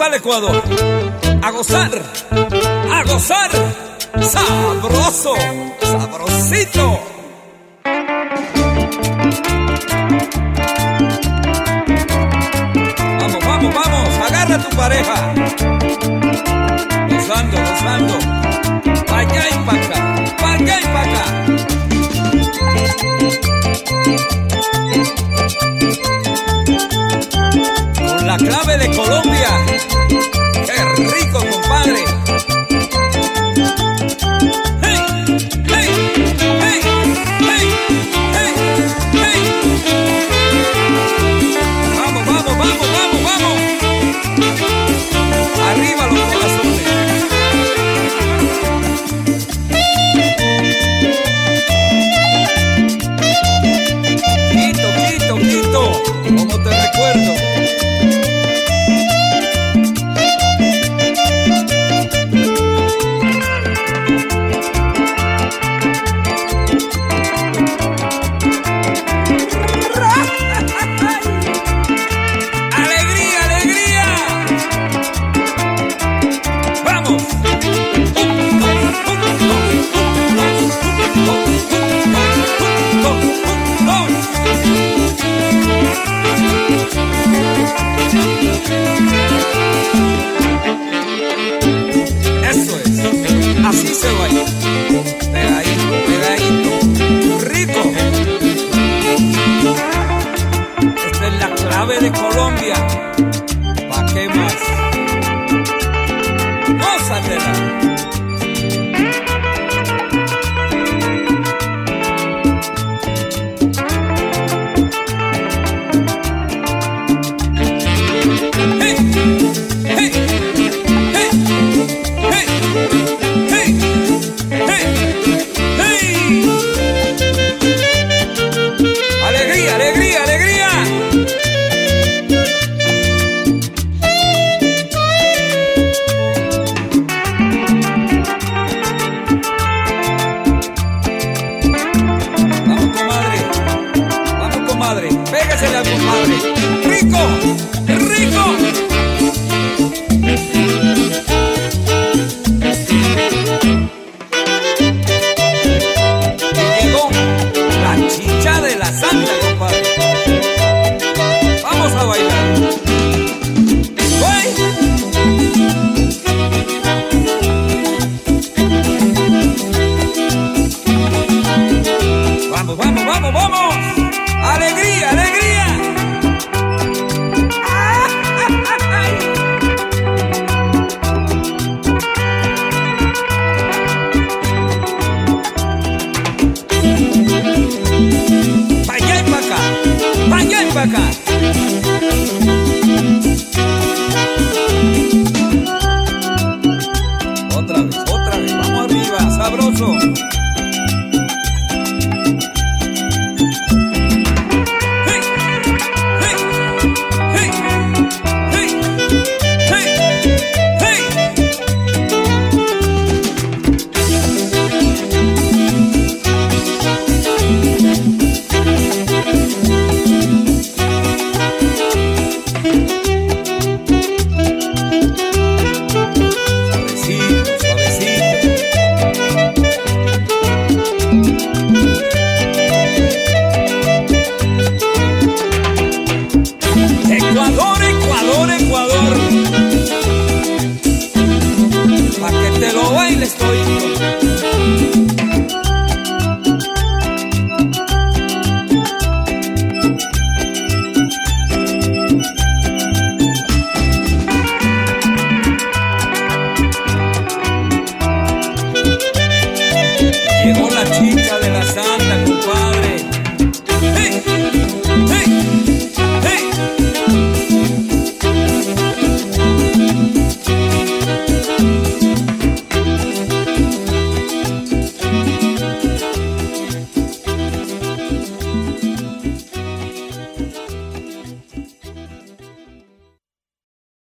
para el Ecuador. A gozar, sabroso, sabrosito. Vamos, vamos, vamos, agarra a tu pareja. Gozando, gozando. Pa' allá y pa' acá, pa' allá y pa' acá. Con la clave de Colombia. ¡Qué rico, compadre! ¡Hey! ¡Hey! ¡Hey! ¡Hey! ¡Hey! ¡Hey! ¡Vamos, vamos, vamos, vamos, vamos! ¡Arriba los corazones! Quito, Quito, Quito, como te recuerdo. Así se baila, pegadito, pegadito, rico. Esta es la clave de Colombia. ¿Pa' qué más? Gózatela. ¡Alegría, alegría! Vamos, comadre, pégasele al compadre. ¡Rico! ¡Rico! Y llegó la chicha de la santa, compadre. Vamos a bailar. ¡Uy! Vamos, vamos, vamos, vamos. ¡Alegría, alegría! Pa' allá y pa' acá, pa' allá y pa' acá.